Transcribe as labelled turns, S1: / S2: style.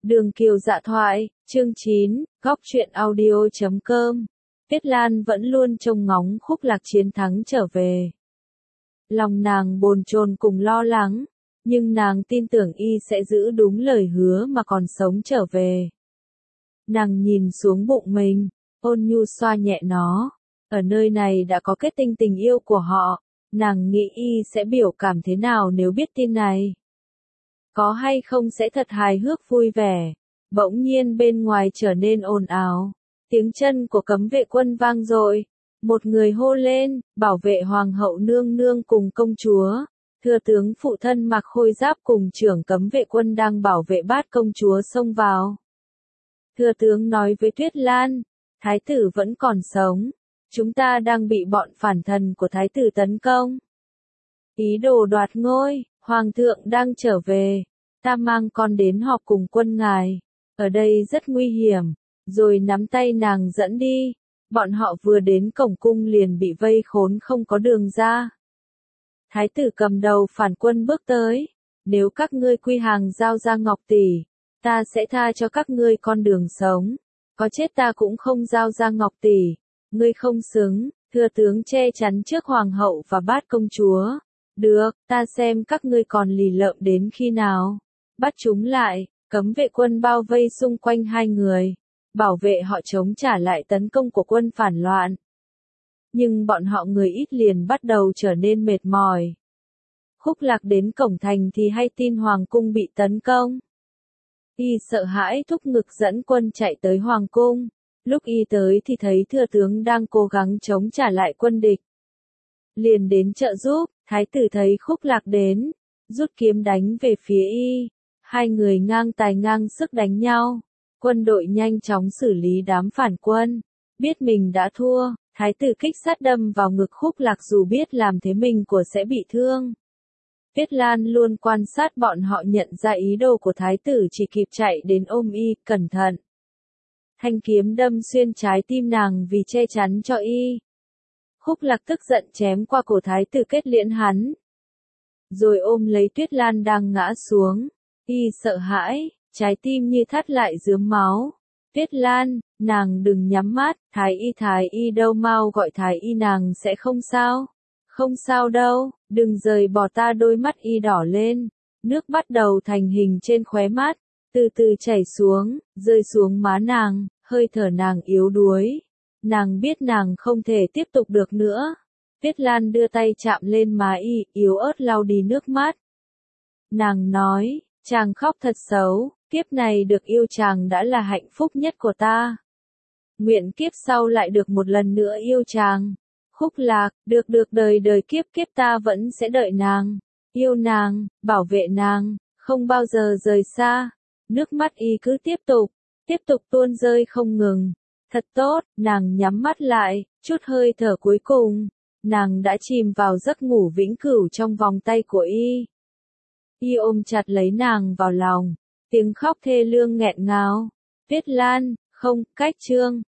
S1: Đường Kiều Dạ thoại, chương 9, góc truyện audio.com. Tuyết Lan vẫn luôn trông ngóng Khúc Lạc chiến thắng trở về. Lòng nàng bồn chồn cùng lo lắng, nhưng nàng tin tưởng y sẽ giữ đúng lời hứa mà còn sống trở về. Nàng nhìn xuống bụng mình, ôn nhu xoa nhẹ nó. Ở nơi này đã có kết tinh tình yêu của họ, nàng nghĩ y sẽ biểu cảm thế nào nếu biết tin này. Có hay không sẽ thật hài hước vui vẻ. Bỗng nhiên bên ngoài trở nên ồn ào. Tiếng chân của cấm vệ quân vang dội. Một người hô lên, bảo vệ hoàng hậu nương nương cùng công chúa. Thừa tướng phụ thân mặc khôi giáp cùng trưởng cấm vệ quân đang bảo vệ bát công chúa xông vào. Thừa tướng nói với Tuyết Lan, thái tử vẫn còn sống. Chúng ta đang bị bọn phản thần của thái tử tấn công. Ý đồ đoạt ngôi, hoàng thượng đang trở về. Ta mang con đến họp cùng quân ngài. Ở đây rất nguy hiểm. Rồi nắm tay nàng dẫn đi. Bọn họ vừa đến cổng cung liền bị vây khốn không có đường ra. Thái tử cầm đầu phản quân bước tới. Nếu các ngươi quy hàng giao ra Ngọc tỷ, ta sẽ tha cho các ngươi con đường sống. Có chết ta cũng không giao ra Ngọc tỷ. Ngươi không xứng. Thừa tướng che chắn trước hoàng hậu và bát công chúa. Được, ta xem các ngươi còn lì lợm đến khi nào. Bắt chúng lại, cấm vệ quân bao vây xung quanh hai người. Bảo vệ họ chống trả lại tấn công của quân phản loạn. Nhưng bọn họ người ít liền bắt đầu trở nên mệt mỏi. Khúc Lạc đến cổng thành thì hay tin hoàng cung bị tấn công. Y sợ hãi thúc ngực dẫn quân chạy tới hoàng cung. Lúc y tới thì thấy thừa tướng đang cố gắng chống trả lại quân địch. Liền đến trợ giúp, thái tử thấy Khúc Lạc đến, rút kiếm đánh về phía y. Hai người ngang tài ngang sức đánh nhau. Quân đội nhanh chóng xử lý đám phản quân. Biết mình đã thua, thái tử kích sát đâm vào ngực Khúc Lạc dù biết làm thế mình của sẽ bị thương. Tuyết Lan luôn quan sát bọn họ nhận ra ý đồ của thái tử chỉ kịp chạy đến ôm y, cẩn thận. Thanh kiếm đâm xuyên trái tim nàng vì che chắn cho y. Khúc Lạc tức giận chém qua cổ thái tử kết liễn hắn. Rồi ôm lấy Tuyết Lan đang ngã xuống. Y sợ hãi, trái tim như thắt lại rướm máu. Tuyết Lan, nàng đừng nhắm mắt, thái y đâu mau gọi thái y nàng sẽ không sao. Không sao đâu, đừng rời bỏ ta. Đôi mắt y đỏ lên, nước bắt đầu thành hình trên khóe mắt, từ từ chảy xuống, rơi xuống má nàng, hơi thở nàng yếu đuối. Nàng biết nàng không thể tiếp tục được nữa. Tuyết Lan đưa tay chạm lên má y, yếu ớt lau đi nước mắt. Nàng nói, chàng khóc thật xấu, kiếp này được yêu chàng đã là hạnh phúc nhất của ta. Nguyện kiếp sau lại được một lần nữa yêu chàng. Khúc Lạc, được đời đời kiếp kiếp ta vẫn sẽ đợi nàng, yêu nàng, bảo vệ nàng, không bao giờ rời xa. Nước mắt y cứ tiếp tục tuôn rơi không ngừng. Thật tốt, nàng nhắm mắt lại, chút hơi thở cuối cùng. Nàng đã chìm vào giấc ngủ vĩnh cửu trong vòng tay của y. Y ôm chặt lấy nàng vào lòng, tiếng khóc thê lương nghẹn ngào. Tuyết Lan, không, cách chương.